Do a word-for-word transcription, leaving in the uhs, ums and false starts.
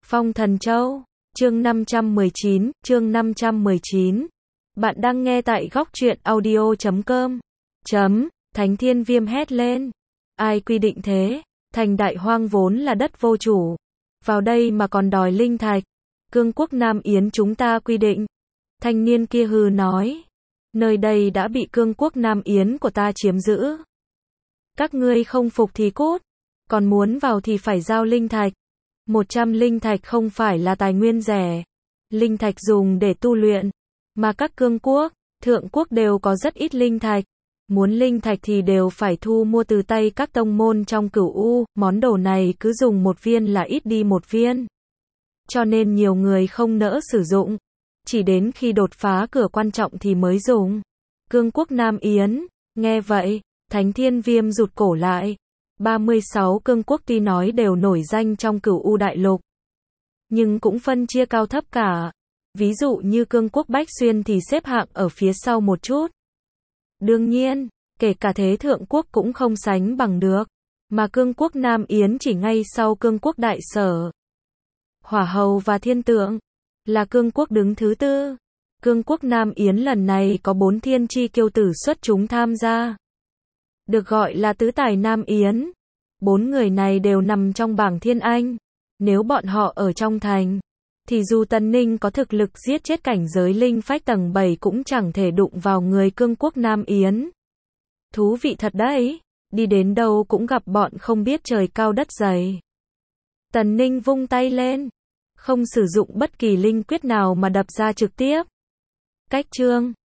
Phong Thần Châu, chương năm trăm mười chín, chương năm trăm mười chín. Bạn đang nghe tại góc truyện audio chấm com. Chấm, Thánh Thiên Viêm hét lên. Ai quy định thế? Thành Đại Hoang vốn là đất vô chủ. Vào đây mà còn đòi linh thạch. Cương quốc Nam Yến chúng ta quy định. Thanh niên kia hừ nói. Nơi đây đã bị cương quốc Nam Yến của ta chiếm giữ. Các ngươi không phục thì cút. Còn muốn vào thì phải giao linh thạch. Một trăm linh thạch không phải là tài nguyên rẻ. Linh thạch dùng để tu luyện. Mà các cương quốc, thượng quốc đều có rất ít linh thạch. Muốn linh thạch thì đều phải thu mua từ tay các tông môn trong Cửu U. Món đồ này cứ dùng một viên là ít đi một viên. Cho nên nhiều người không nỡ sử dụng. Chỉ đến khi đột phá cửa quan trọng thì mới dùng. Cương quốc Nam Yến, nghe vậy, Thánh Thiên Viêm rụt cổ lại. ba mươi sáu cương quốc tuy nói đều nổi danh trong Cửu U đại lục. Nhưng cũng phân chia cao thấp cả. Ví dụ như cương quốc Bách Xuyên thì xếp hạng ở phía sau một chút. Đương nhiên, kể cả thế thượng quốc cũng không sánh bằng được. Mà cương quốc Nam Yến chỉ ngay sau cương quốc Đại Sở. Hỏa Hầu và Thiên Tượng là cương quốc đứng thứ tư. Cương quốc Nam Yến lần này có bốn thiên chi kiêu tử xuất chúng tham gia. Được gọi là tứ tài Nam Yến. Bốn người này đều nằm trong bảng Thiên Anh. Nếu bọn họ ở trong thành, thì dù Tần Ninh có thực lực giết chết cảnh giới linh phách tầng bảy cũng chẳng thể đụng vào người cương quốc Nam Yến. Thú vị thật đấy, đi đến đâu cũng gặp bọn không biết trời cao đất dày. Tần Ninh vung tay lên, không sử dụng bất kỳ linh quyết nào mà đập ra trực tiếp. Cách chương